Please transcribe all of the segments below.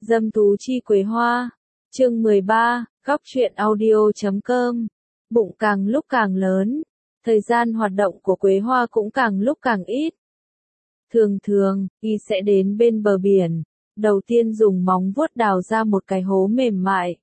Dâm tú chi Quế Hoa. Chương 13, góc truyện audio.com. Bụng càng lúc càng lớn, thời gian hoạt động của Quế Hoa cũng càng lúc càng ít. Thường thường, y sẽ đến bên bờ biển, đầu tiên dùng móng vuốt đào ra một cái hố mềm mại,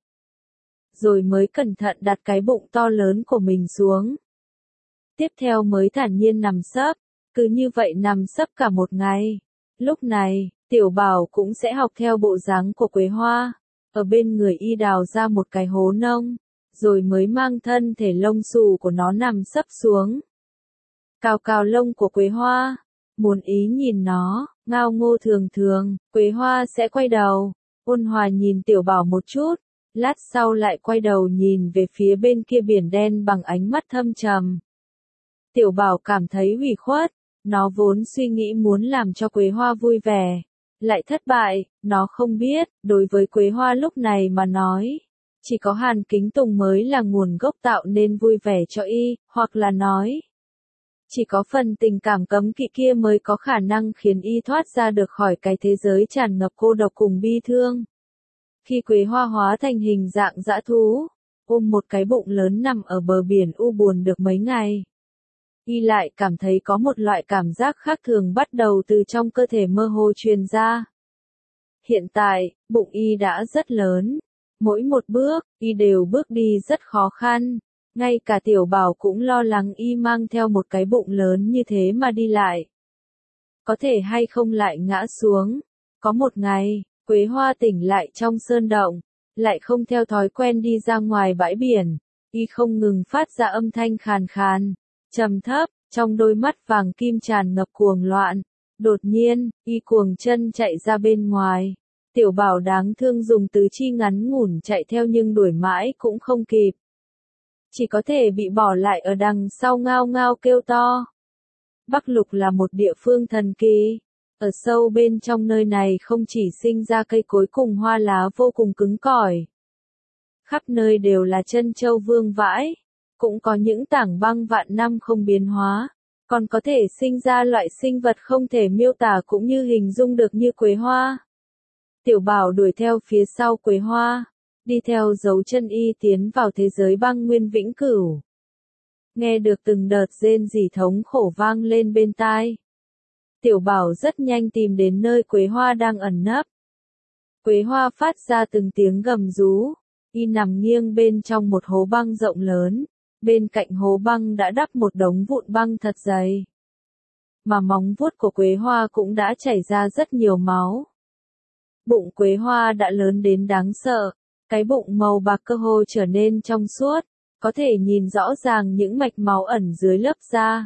rồi mới cẩn thận đặt cái bụng to lớn của mình xuống. Tiếp theo mới thản nhiên nằm sấp, cứ như vậy nằm sấp cả một ngày. Lúc này, Tiểu Bảo cũng sẽ học theo bộ dáng của Quế Hoa, ở bên người y đào ra một cái hố nông, rồi mới mang thân thể lông xù của nó nằm sấp xuống. Cào cào lông của Quế Hoa, muốn ý nhìn nó, ngao ngô thường thường, Quế Hoa sẽ quay đầu, ôn hòa nhìn Tiểu Bảo một chút, lát sau lại quay đầu nhìn về phía bên kia biển đen bằng ánh mắt thâm trầm. Tiểu Bảo cảm thấy ủy khuất, nó vốn suy nghĩ muốn làm cho Quế Hoa vui vẻ, lại thất bại, nó không biết, đối với Quế Hoa lúc này mà nói, chỉ có Hàn Kính Tùng mới là nguồn gốc tạo nên vui vẻ cho y, hoặc là nói, chỉ có phần tình cảm cấm kỵ kia mới có khả năng khiến y thoát ra được khỏi cái thế giới tràn ngập cô độc cùng bi thương. Khi Quế Hoa hóa thành hình dạng dã thú, ôm một cái bụng lớn nằm ở bờ biển u buồn được mấy ngày, y lại cảm thấy có một loại cảm giác khác thường bắt đầu từ trong cơ thể mơ hồ truyền ra. Hiện tại, bụng y đã rất lớn, mỗi một bước, y đều bước đi rất khó khăn, ngay cả Tiểu Bảo cũng lo lắng y mang theo một cái bụng lớn như thế mà đi lại. Có thể hay không lại ngã xuống. Có một ngày, Quế Hoa tỉnh lại trong sơn động, lại không theo thói quen đi ra ngoài bãi biển, y không ngừng phát ra âm thanh khàn khàn, trầm thấp, trong đôi mắt vàng kim tràn ngập cuồng loạn. Đột nhiên, y cuồng chân chạy ra bên ngoài. Tiểu Bảo đáng thương dùng tứ chi ngắn ngủn chạy theo nhưng đuổi mãi cũng không kịp. Chỉ có thể bị bỏ lại ở đằng sau ngao ngao kêu to. Bắc Lục là một địa phương thần kỳ. Ở sâu bên trong nơi này không chỉ sinh ra cây cối cùng hoa lá vô cùng cứng cỏi. Khắp nơi đều là trân châu vương vãi. Cũng có những tảng băng vạn năm không biến hóa. Còn có thể sinh ra loại sinh vật không thể miêu tả cũng như hình dung được như Quế Hoa. Tiểu Bảo đuổi theo phía sau Quế Hoa, đi theo dấu chân y tiến vào thế giới băng nguyên vĩnh cửu. Nghe được từng đợt rên rỉ thống khổ vang lên bên tai. Tiểu Bảo rất nhanh tìm đến nơi Quế Hoa đang ẩn nấp. Quế Hoa phát ra từng tiếng gầm rú, y nằm nghiêng bên trong một hố băng rộng lớn, bên cạnh hố băng đã đắp một đống vụn băng thật dày. Mà móng vuốt của Quế Hoa cũng đã chảy ra rất nhiều máu. Bụng Quế Hoa đã lớn đến đáng sợ, cái bụng màu bạc cơ hồ trở nên trong suốt, có thể nhìn rõ ràng những mạch máu ẩn dưới lớp da.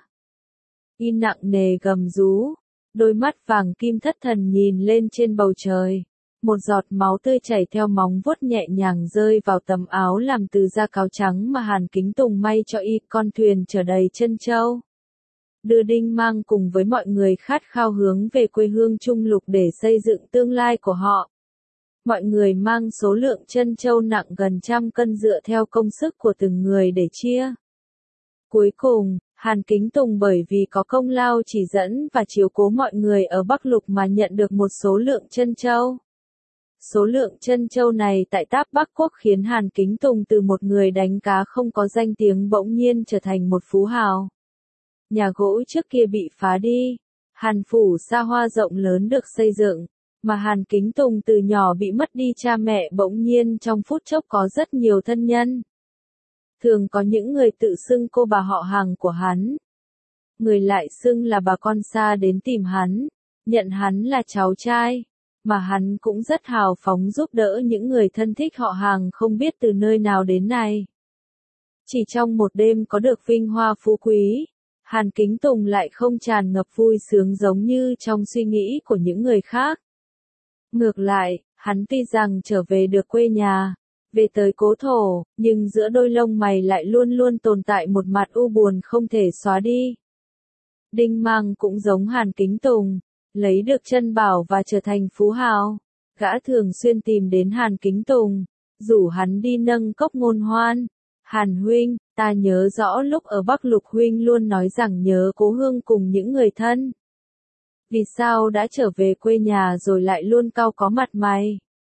Y nặng nề gầm rú, đôi mắt vàng kim thất thần nhìn lên trên bầu trời. Một giọt máu tươi chảy theo móng vuốt nhẹ nhàng rơi vào tấm áo làm từ da cáo trắng mà Hàn Kính Tùng may cho y, con thuyền chở đầy trân châu. Đưa Đinh Mang cùng với mọi người khát khao hướng về quê hương Trung Lục để xây dựng tương lai của họ. Mọi người mang số lượng trân châu nặng gần 100 cân dựa theo công sức của từng người để chia. Cuối cùng, Hàn Kính Tùng bởi vì có công lao chỉ dẫn và chiếu cố mọi người ở Bắc Lục mà nhận được một số lượng trân châu. Số lượng trân châu này tại Táp Bắc Quốc khiến Hàn Kính Tùng từ một người đánh cá không có danh tiếng bỗng nhiên trở thành một phú hào. Nhà gỗ trước kia bị phá đi, Hàn phủ xa hoa rộng lớn được xây dựng, mà Hàn Kính Tùng từ nhỏ bị mất đi cha mẹ bỗng nhiên trong phút chốc có rất nhiều thân nhân. Thường có những người tự xưng cô bà họ hàng của hắn. Người lại xưng là bà con xa đến tìm hắn, nhận hắn là cháu trai, mà hắn cũng rất hào phóng giúp đỡ những người thân thích họ hàng không biết từ nơi nào đến này. Chỉ trong một đêm có được vinh hoa phú quý, Hàn Kính Tùng lại không tràn ngập vui sướng giống như trong suy nghĩ của những người khác. Ngược lại, hắn tuy rằng trở về được quê nhà, về tới cố thổ, nhưng giữa đôi lông mày lại luôn luôn tồn tại một mặt u buồn không thể xóa đi. Đinh Mang cũng giống Hàn Kính Tùng, lấy được chân bảo và trở thành phú hào. Gã thường xuyên tìm đến Hàn Kính Tùng, rủ hắn đi nâng cốc ngôn hoan. Hàn huynh, ta nhớ rõ lúc ở Bắc Lục huynh luôn nói rằng nhớ cố hương cùng những người thân. Vì sao đã trở về quê nhà rồi lại luôn cau có mặt mày?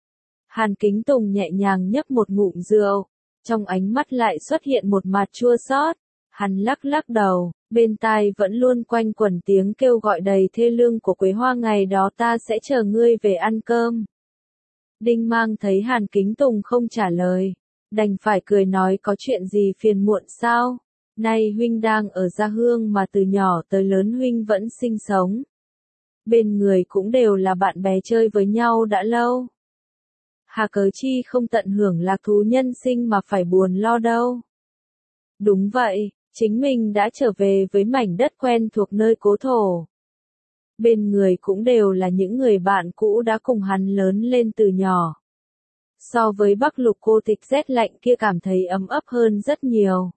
Hàn Kính Tùng nhẹ nhàng nhấp một ngụm rượu, trong ánh mắt lại xuất hiện một mặt chua xót. Hắn lắc lắc đầu, bên tai vẫn luôn quanh quẩn tiếng kêu gọi đầy thê lương của Quế Hoa, ngày đó ta sẽ chờ ngươi về ăn cơm. Đinh Mang thấy Hàn Kính Tùng không trả lời, đành phải cười nói, có chuyện gì phiền muộn sao? Nay huynh đang ở Gia Hương mà từ nhỏ tới lớn huynh vẫn sinh sống. Bên người cũng đều là bạn bè chơi với nhau đã lâu. Hà cớ chi không tận hưởng lạc thú nhân sinh mà phải buồn lo đâu. Đúng vậy, chính mình đã trở về với mảnh đất quen thuộc nơi cố thổ. Bên người cũng đều là những người bạn cũ đã cùng hắn lớn lên từ nhỏ. So với Bắc Lục cô tịch rét lạnh kia cảm thấy ấm ấp hơn rất nhiều.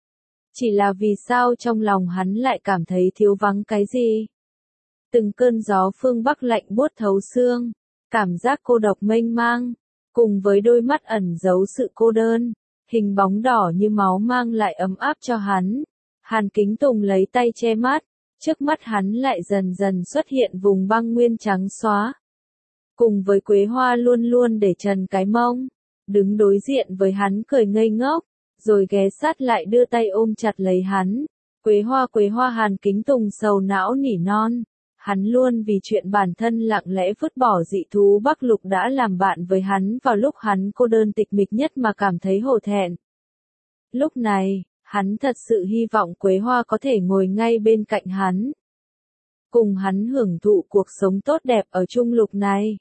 Chỉ là vì sao trong lòng hắn lại cảm thấy thiếu vắng cái gì? Từng cơn gió phương Bắc lạnh buốt thấu xương, cảm giác cô độc mênh mang, cùng với đôi mắt ẩn giấu sự cô đơn, hình bóng đỏ như máu mang lại ấm áp cho hắn. Hàn Kính Tùng lấy tay che mắt, trước mắt hắn lại dần dần xuất hiện vùng băng nguyên trắng xóa. Cùng với Quế Hoa luôn luôn để trần cái mông, đứng đối diện với hắn cười ngây ngốc, rồi ghé sát lại đưa tay ôm chặt lấy hắn. Quế Hoa, Hàn Kính Tùng sầu não nỉ non. Hắn luôn vì chuyện bản thân lặng lẽ vứt bỏ dị thú Bắc Lục đã làm bạn với hắn vào lúc hắn cô đơn tịch mịch nhất mà cảm thấy hổ thẹn. Lúc này, hắn thật sự hy vọng Quế Hoa có thể ngồi ngay bên cạnh hắn. Cùng hắn hưởng thụ cuộc sống tốt đẹp ở Trung Lục này.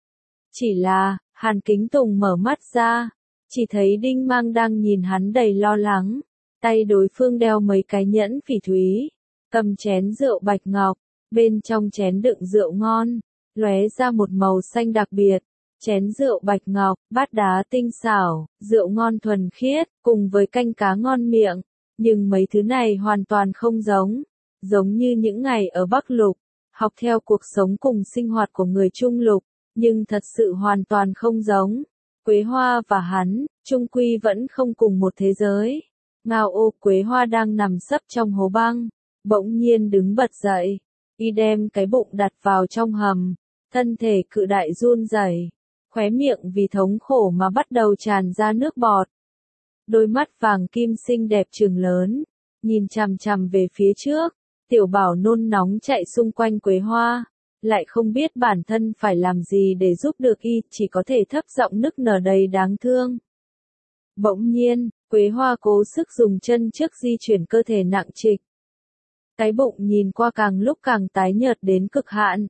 Chỉ là, Hàn Kính Tùng mở mắt ra, chỉ thấy Đinh Mang đang nhìn hắn đầy lo lắng, tay đối phương đeo mấy cái nhẫn phỉ thúy, cầm chén rượu bạch ngọc, bên trong chén đựng rượu ngon, lóe ra một màu xanh đặc biệt. Chén rượu bạch ngọc, bát đá tinh xảo, rượu ngon thuần khiết, cùng với canh cá ngon miệng, nhưng mấy thứ này hoàn toàn không giống như những ngày ở Bắc Lục, học theo cuộc sống cùng sinh hoạt của người Trung Lục, nhưng thật sự hoàn toàn không giống. Quế Hoa và hắn, chung quy vẫn không cùng một thế giới. Ngao ô, Quế Hoa đang nằm sấp trong hố băng, bỗng nhiên đứng bật dậy, y đem cái bụng đặt vào trong hầm, thân thể cự đại run rẩy, khóe miệng vì thống khổ mà bắt đầu tràn ra nước bọt. Đôi mắt vàng kim xinh đẹp trừng lớn, nhìn chằm chằm về phía trước, Tiểu Bảo nôn nóng chạy xung quanh Quế Hoa, lại không biết bản thân phải làm gì để giúp được y, chỉ có thể thấp giọng nức nở đầy đáng thương. Bỗng nhiên, Quế Hoa cố sức dùng chân trước di chuyển cơ thể nặng trịch. Cái bụng nhìn qua càng lúc càng tái nhợt đến cực hạn.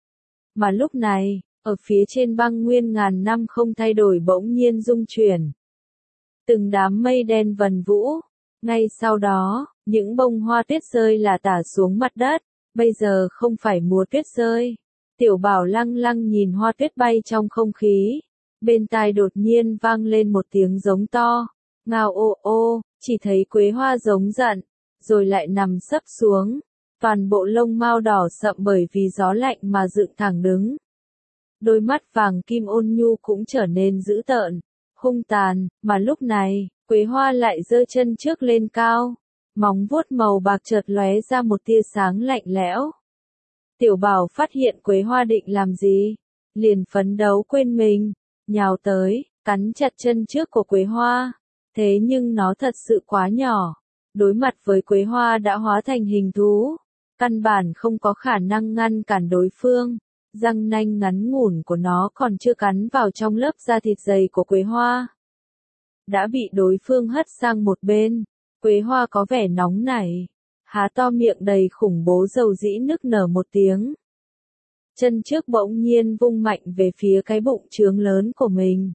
Mà lúc này, ở phía trên băng nguyên ngàn năm không thay đổi bỗng nhiên rung chuyển. Từng đám mây đen vần vũ, ngay sau đó, những bông hoa tuyết rơi là tả xuống mặt đất, bây giờ không phải mùa tuyết rơi. Tiểu Bảo lăng lăng nhìn hoa tuyết bay trong không khí, bên tai đột nhiên vang lên một tiếng giống to, ngao ô ô, chỉ thấy Quế Hoa giống giận, rồi lại nằm sấp xuống, toàn bộ lông mao đỏ sậm bởi vì gió lạnh mà dựng thẳng đứng. Đôi mắt vàng kim ôn nhu cũng trở nên dữ tợn, hung tàn, mà lúc này, Quế Hoa lại giơ chân trước lên cao, móng vuốt màu bạc chợt lóe ra một tia sáng lạnh lẽo. Tiểu Bảo phát hiện Quế Hoa định làm gì, liền phấn đấu quên mình, nhào tới, cắn chặt chân trước của Quế Hoa. Thế nhưng nó thật sự quá nhỏ, đối mặt với Quế Hoa đã hóa thành hình thú, căn bản không có khả năng ngăn cản đối phương. Răng nanh ngắn ngủn của nó còn chưa cắn vào trong lớp da thịt dày của Quế Hoa, đã bị đối phương hất sang một bên. Quế Hoa có vẻ nóng nảy, há to miệng đầy khủng bố dầu dĩ nức nở một tiếng. Chân trước bỗng nhiên vung mạnh về phía cái bụng trướng lớn của mình.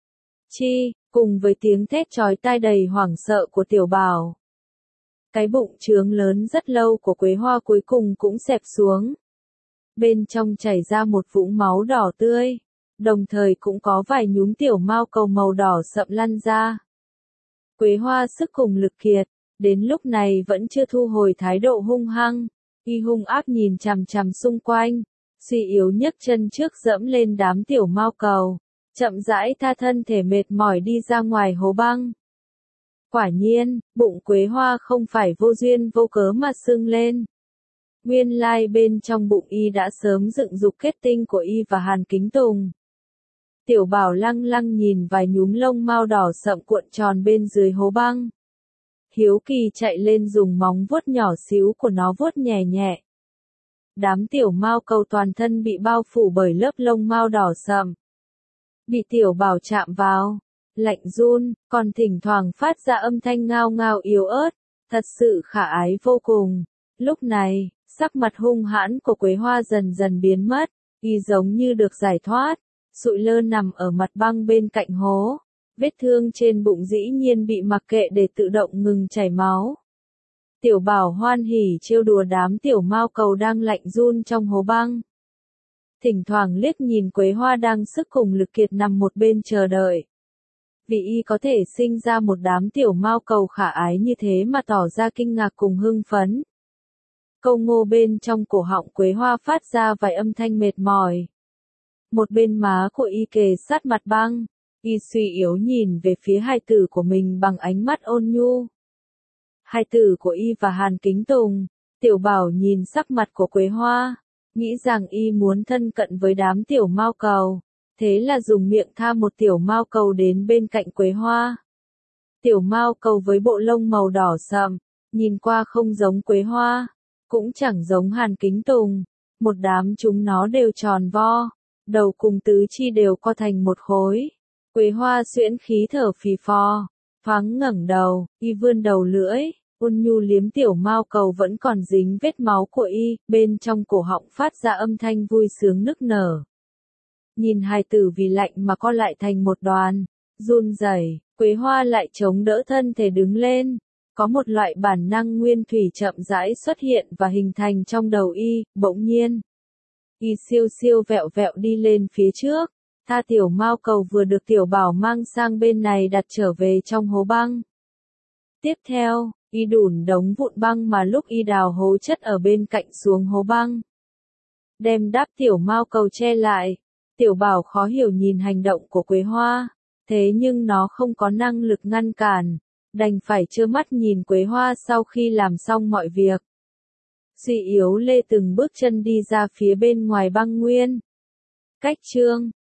Chi, cùng với tiếng thét chói tai đầy hoảng sợ của Tiểu Bảo. Cái bụng trướng lớn rất lâu của Quế Hoa cuối cùng cũng xẹp xuống. Bên trong chảy ra một vũng máu đỏ tươi, đồng thời cũng có vài nhúm tiểu mao cầu màu đỏ sậm lăn ra. Quế Hoa sức cùng lực kiệt, đến lúc này vẫn chưa thu hồi thái độ hung hăng, y hung ác nhìn chằm chằm xung quanh, suy yếu nhấc chân trước dẫm lên đám tiểu mao cầu, chậm rãi tha thân thể mệt mỏi đi ra ngoài hố băng. Quả nhiên, bụng Quế Hoa không phải vô duyên vô cớ mà sưng lên. Nguyên lai bên trong bụng y đã sớm dựng dục kết tinh của y và Hàn Kính Tùng. Tiểu Bảo lăng lăng nhìn vài nhúm lông mao đỏ sậm cuộn tròn bên dưới hố băng. Hiếu kỳ chạy lên dùng móng vuốt nhỏ xíu của nó vuốt nhẹ nhẹ. Đám tiểu mao cầu toàn thân bị bao phủ bởi lớp lông mao đỏ sậm. Bị Tiểu Bảo chạm vào, lạnh run, còn thỉnh thoảng phát ra âm thanh ngao ngao yếu ớt, thật sự khả ái vô cùng. Lúc này, sắc mặt hung hãn của Quế Hoa dần dần biến mất, y giống như được giải thoát, sụi lơ nằm ở mặt băng bên cạnh hố. Vết thương trên bụng dĩ nhiên bị mặc kệ để tự động ngừng chảy máu. Tiểu Bảo hoan hỉ trêu đùa đám tiểu mao cầu đang lạnh run trong hố băng. Thỉnh thoảng liếc nhìn Quế Hoa đang sức cùng lực kiệt nằm một bên chờ đợi. Vì y có thể sinh ra một đám tiểu mao cầu khả ái như thế mà tỏ ra kinh ngạc cùng hưng phấn. Câu ngô bên trong cổ họng Quế Hoa phát ra vài âm thanh mệt mỏi. Một bên má của y kề sát mặt băng, y suy yếu nhìn về phía hài tử của mình bằng ánh mắt ôn nhu. Hài tử của y và Hàn Kính Tùng, Tiểu Bảo nhìn sắc mặt của Quế Hoa, nghĩ rằng y muốn thân cận với đám tiểu mao cầu, thế là dùng miệng tha một tiểu mao cầu đến bên cạnh Quế Hoa. Tiểu mao cầu với bộ lông màu đỏ sậm, nhìn qua không giống Quế Hoa, cũng chẳng giống Hàn Kính Tùng, một đám chúng nó đều tròn vo, đầu cùng tứ chi đều co thành một khối. Quế Hoa xuyễn khí thở phì phò, thoáng ngẩng đầu, y vươn đầu lưỡi, ôn nhu liếm tiểu mao cầu vẫn còn dính vết máu của y, bên trong cổ họng phát ra âm thanh vui sướng nức nở. Nhìn hài tử vì lạnh mà co lại thành một đoàn, run rẩy, Quế Hoa lại chống đỡ thân thể đứng lên. Có một loại bản năng nguyên thủy chậm rãi xuất hiện và hình thành trong đầu y, bỗng nhiên. Y siêu siêu vẹo vẹo đi lên phía trước, tha tiểu mao cầu vừa được Tiểu Bảo mang sang bên này đặt trở về trong hố băng. Tiếp theo, y đủn đống vụn băng mà lúc y đào hố chất ở bên cạnh xuống hố băng. Đem đáp tiểu mao cầu che lại, Tiểu Bảo khó hiểu nhìn hành động của Quế Hoa, thế nhưng nó không có năng lực ngăn cản, đành phải trơ mắt nhìn Quế Hoa sau khi làm xong mọi việc. Suy yếu lê từng bước chân đi ra phía bên ngoài băng nguyên. Cách chương